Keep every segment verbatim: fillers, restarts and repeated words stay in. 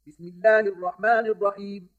بسم الله الرحمن الرحيم.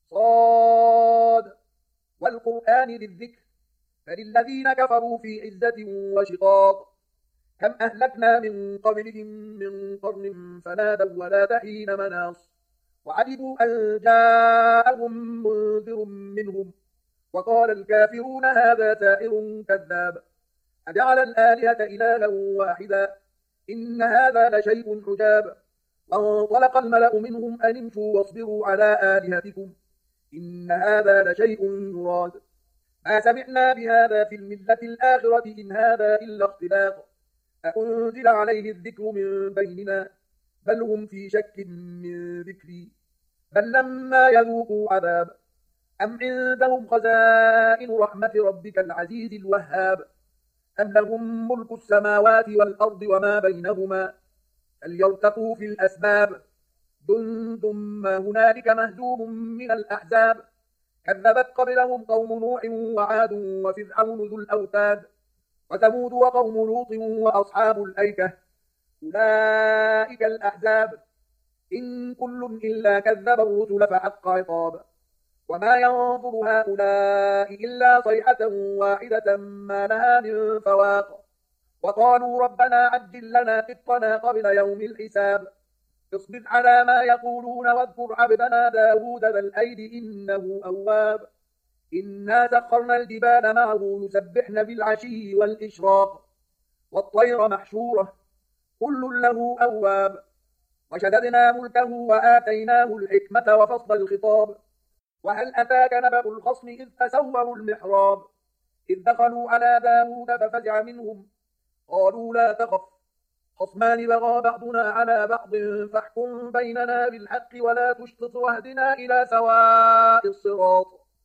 صاد والقرآن ذي الذكر فللذين كفروا في عزة وشقاق. كم أهلكنا من قبلهم من قرن فنادوا ولا تحين مناص وعجبوا أن جاءهم منذر منهم وقال الكافرون هذا ساحر كذاب أجعل الآلهة إلها واحدا إن هذا لشيء عجاب. وانطلق الملأ منهم أن امشوا واصبروا على آلهتكم إن هذا لشيء يراد ما سمعنا بهذا في الملة الآخرة إن هذا إلا اختلاق أأنزل عليه الذكر من بيننا بل هم في شك من ذكري بل لما يذوقوا عذاب أم عندهم خزائن رحمة ربك العزيز الوهاب أم لهم ملك السماوات والأرض وما بينهما فليرتقوا في الأسباب جند ما هنالك مهزوم من الأحزاب كذبت قبلهم قوم نوح وعاد وفرعون ذو الأوتاد وثمود وقوم لوط وأصحاب الأيكة أولئك الأحزاب إن كل إلا كذب الرسل فحق عقاب وما ينظر هؤلاء إلا صيحة واحدة ما لها من فواق وقالوا ربنا عجل لنا قطنا قبل يوم الحساب اصبر على ما يقولون واذكر عبدنا داود ذا الأيد إنه أواب إنا سخرنا الجبال معه يسبحن بالعشي والإشراق والطير محشورة كل له أواب وشددنا ملكه وآتيناه الحكمة وفصل الخطاب وهل أتاك نبأ الخصم إذ تسوروا المحراب إذ دخلوا على داود ففزع منهم قالوا لا تخف خصمان بغى بعضنا على بعض فاحكم بيننا بالحق ولا تشطط واهدنا إلى سواء الصراط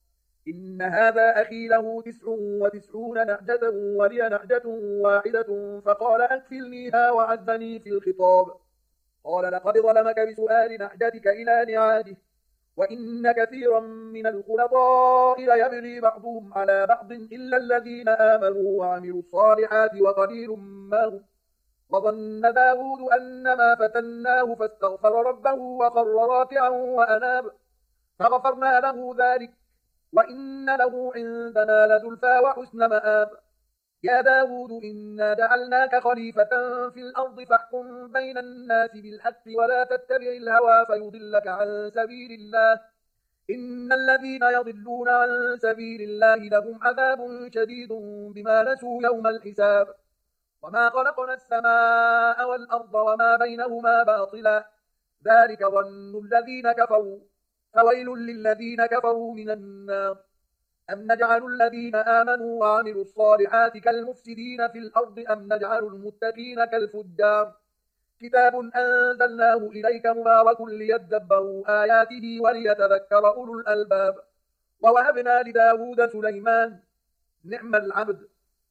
إن هذا أخي له تسع وتسعون نعجة ولي نعجة واحدة فقال أكفلنيها وعزني في الخطاب قال لقد ظلمك بسؤال نعجتك إلى نعاجه وإن كثيرا من الخلطاء ليبغي بعضهم على بعض إلا الذين آمنوا وعملوا الصالحات وقليل ما هم وظن داود أنما فتناه فاستغفر ربه وخر راكعا وأناب فغفرنا له ذلك وإن له عندنا لزلفى وحسن مآب يا داود إنا جعلناك خليفة في الأرض فاحكم بين الناس بالحق ولا تتبع الهوى فيضلك عن سبيل الله إن الذين يضلون عن سبيل الله لهم عذاب شديد بما نسوا يوم الحساب وما خلقنا السماء والأرض وما بينهما باطلا ذلك ظن الذين كفروا فويل للذين كفروا من النار أم نجعل الذين آمنوا وعملوا الصالحات كالمفسدين في الأرض أم نجعل المتقين كالفجار كتاب أنزلناه إليك مبارك ليدبروا آياته وليتذكر أولو الألباب ووهبنا لداود سليمان نعم العبد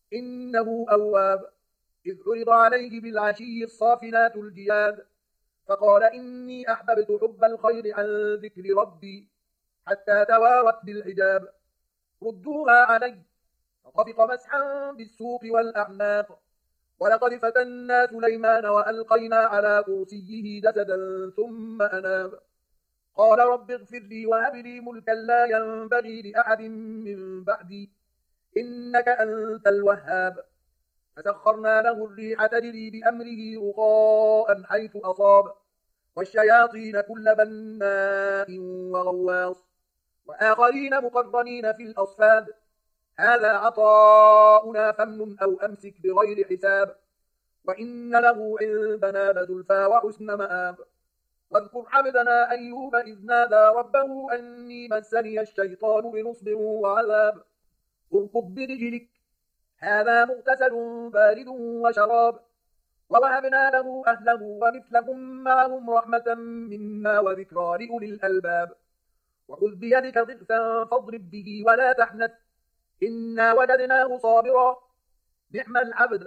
إنه أواب إذ عرض عليه بالعشي الصافنات الجياد فقال إني أحببت حب الخير عن ذكر ربي حتى توارت بالحجاب ردوها علي فطفق مسحا بالسوق والأعناق ولقد فتنا سليمان وألقينا على كرسيه جسدا ثم أناب قال رب اغفر لي وهب لي ملكا لا ينبغي لأحد من بعدي إنك أنت الوهاب فسخرنا له الريح تجري بأمره رخاء حيث أصاب والشياطين كل بناء وغواص وآخرين مقرنين في الأصفاد هذا عطاؤنا فامنن أو أمسك بغير حساب وإن له عندنا لزلفى وحسن مآب واذكر عبدنا أيوب إذ نادى ربه أني مسني الشيطان بنصب وعذاب اركض برجلك هذا مغتسل بارد وشراب ووهبنا له أهله ومثلهم معهم رحمة منا وذكرى لأولي الألباب وخذ بيدك ضغثا فاضرب به ولا تحنث إنا وجدناه صابرا نعم العبد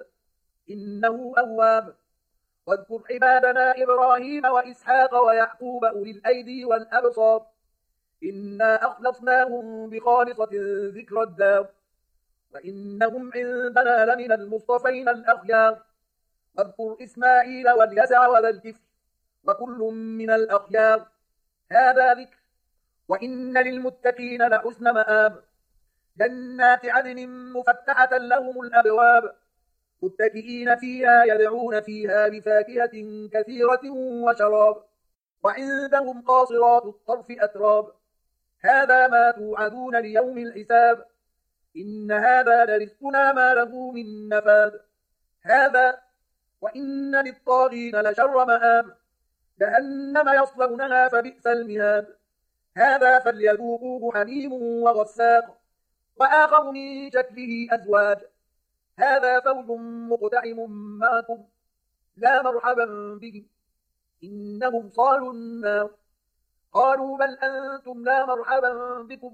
إنه أواب واذكر عبادنا إبراهيم وإسحاق ويعقوب أولي الأيدي والأبصار إنا أخلصناهم بخالصة ذكر الدار وإنهم عندنا لمن المصطفين الأخيار واذكر إسماعيل واليسع وذا الكفل وكل من الأخيار هذا ذكر، وإن للمتقين لحسن مآب. جنات عدن مفتحة لهم الأبواب، متكئين فيها يدعون فيها بفاكهة كثيرة وشراب، وعندهم قاصرات الطرف أتراب. هذا ما توعدون ليوم الحساب، إن هذا لرزقنا ما له من نفاد. هذا وإن للطاغين لشر مآب، جهنم يصلونها فبئس المهاد. هذا فليذوقوه حميم وغساق، وآخر من شكله أزواج. هذا فوج مقتحم معكم، لا مرحبا بهم، إنهم صالوا النار. قالوا بل أنتم لا مرحبا بكم،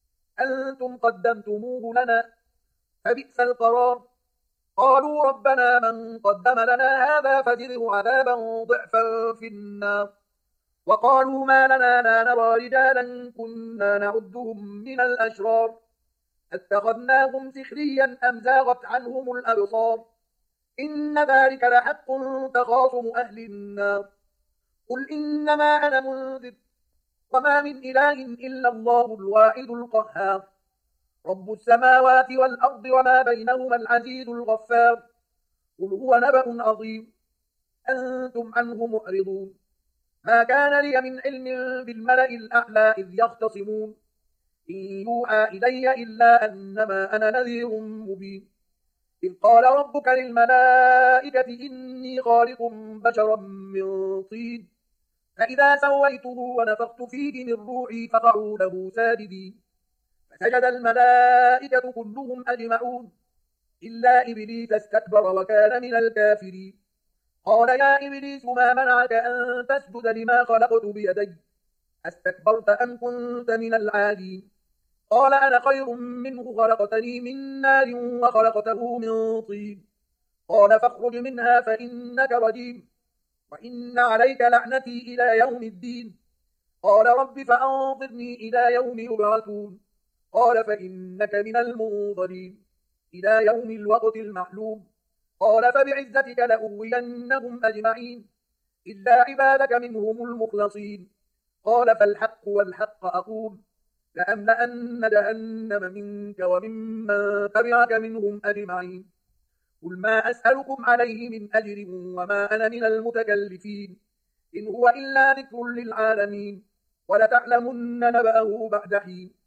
أنتم قدمتموه لنا، فبئس القرار. قالوا ربنا من قدم لنا هذا فزده عذابا ضعفا في النار. وقالوا ما لنا لا نرى رجالا كنا نعدهم من الأشرار، اتخذناهم سخريا أم زاغت عنهم الأبصار. إن ذلك لحق تخاصم أهل النار. قل إنما أنا منذر وما من إله إلا الله الواحد القهار، رب السماوات والأرض وما بينهما العزيز الغفار. قل هو نبأ عظيم أنتم عنه معرضون. ما كان لي من علم بالملأ الأعلى إذ يختصمون، إن يوحى إلي إلا أنما أنا نذير مبين. إذ قال ربك للملائكة إني خالق بشرا من طين، فإذا سويته ونفخت فيه من روحي فقعوا له ساجدين. فسجد الملائكة كلهم أجمعون إلا إبليس استكبر وكان من الكافرين. قال يا إبليس ما منعك أن تسجد لما خلقت بيدي، أستكبرت أم كنت من العالين؟ قال أنا خير منه، خلقتني من نار وخلقته من طين. قال فاخرج منها فإنك رجيم، وإن عليك لعنتي إلى يوم الدين. قال رب فأنظرني إلى يوم يبعثون. قال فإنك من المنظرين إلى يوم الوقت المعلوم. قال فبعزتك لأغوينهم أجمعين إلا عبادك منهم المخلصين. قال فالحق والحق أقول لأملأن جهنم منك وممن تبعك منهم أجمعين. قل ما أسألكم عليه من أجر وما أنا من المتكلفين، إن هو إلا ذكر للعالمين، ولتعلمن نبأه بعد حين.